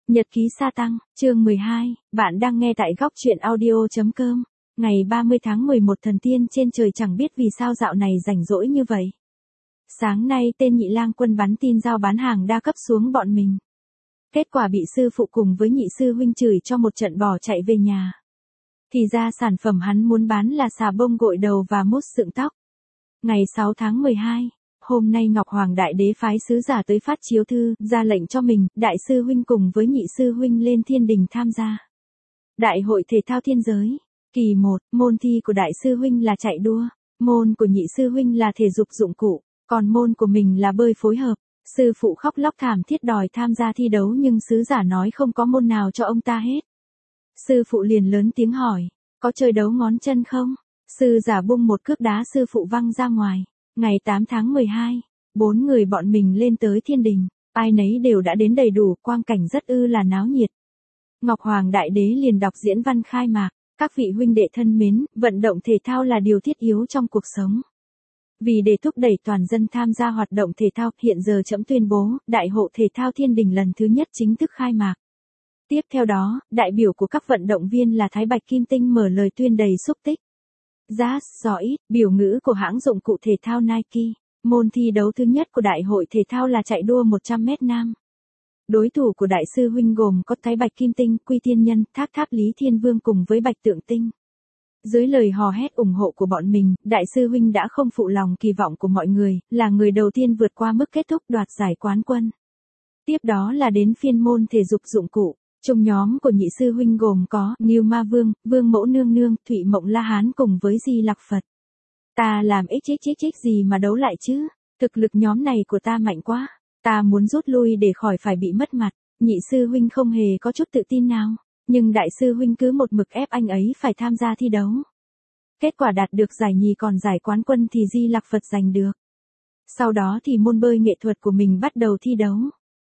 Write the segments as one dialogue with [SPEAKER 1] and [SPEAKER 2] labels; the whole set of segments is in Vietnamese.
[SPEAKER 1] Nhật ký sa tăng, chương 12, bạn đang nghe tại góc truyện audio.com. Ngày 30 tháng 11 thần tiên trên trời chẳng biết vì sao dạo này rảnh rỗi như vậy. Sáng nay tên nhị lang quân bắn tin giao bán hàng đa cấp xuống bọn mình. Kết quả bị sư phụ cùng với nhị sư huynh chửi cho một trận bỏ chạy về nhà. Thì ra sản phẩm hắn muốn bán là xà bông gội đầu và mousse sượng tóc. Ngày 6 tháng 12. Hôm nay Ngọc Hoàng Đại Đế phái sứ giả tới phát chiếu thư, ra lệnh cho mình, đại sư huynh cùng với nhị sư huynh lên thiên đình tham gia. Đại hội thể thao thiên giới. Kỳ 1, môn thi của đại sư huynh là chạy đua, môn của nhị sư huynh là thể dục dụng cụ, còn môn của mình là bơi phối hợp. Sư phụ khóc lóc thảm thiết đòi tham gia thi đấu nhưng sứ giả nói không có môn nào cho ông ta hết. Sư phụ liền lớn tiếng hỏi, có chơi đấu ngón chân không? Sư giả bung một cước đá sư phụ văng ra ngoài. Ngày 8 tháng 12, 4 người bọn mình lên tới thiên đình, ai nấy đều đã đến đầy đủ, quang cảnh rất là náo nhiệt. Ngọc Hoàng Đại Đế liền đọc diễn văn khai mạc, các vị huynh đệ thân mến, vận động thể thao là điều thiết yếu trong cuộc sống. Vì để thúc đẩy toàn dân tham gia hoạt động thể thao, hiện giờ trẫm tuyên bố, Đại hội thể thao thiên đình lần thứ nhất chính thức khai mạc. Tiếp theo đó, đại biểu của các vận động viên là Thái Bạch Kim Tinh mở lời tuyên đầy xúc tích. Just do it, biểu ngữ của hãng dụng cụ thể thao Nike. Môn thi đấu thứ nhất của đại hội thể thao là chạy đua 100m nam. Đối thủ của đại sư huynh gồm có Thái Bạch Kim Tinh, Quy Tiên Nhân, Thác Tháp Lý Thiên Vương cùng với Bạch Tượng Tinh. Dưới lời hò hét ủng hộ của bọn mình, đại sư huynh đã không phụ lòng kỳ vọng của mọi người, là người đầu tiên vượt qua mức kết thúc đoạt giải quán quân. Tiếp đó là đến phiên môn thể dục dụng cụ. Trong nhóm của nhị sư huynh gồm có Ngưu Ma Vương, Vương Mẫu Nương Nương, Thụy Mộng La Hán cùng với Di Lặc Phật. Ta làm xxxx gì mà đấu lại chứ? Thực lực nhóm này của ta mạnh quá. Ta muốn rút lui để khỏi phải bị mất mặt. Nhị sư huynh không hề có chút tự tin nào. Nhưng đại sư huynh cứ một mực ép anh ấy phải tham gia thi đấu. Kết quả đạt được giải nhì còn giải quán quân thì Di Lặc Phật giành được. Sau đó thì môn bơi nghệ thuật của mình bắt đầu thi đấu.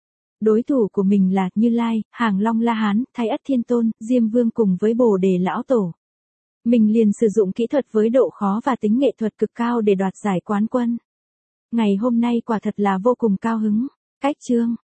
[SPEAKER 1] Đối thủ của mình là Như Lai, Hàng Long La Hán, Thái Ất Thiên Tôn, Diêm Vương cùng với Bồ Đề Lão Tổ. Mình liền sử dụng kỹ thuật với độ khó và tính nghệ thuật cực cao để đoạt giải quán quân. Ngày hôm nay quả thật là vô cùng cao hứng. Cách chương,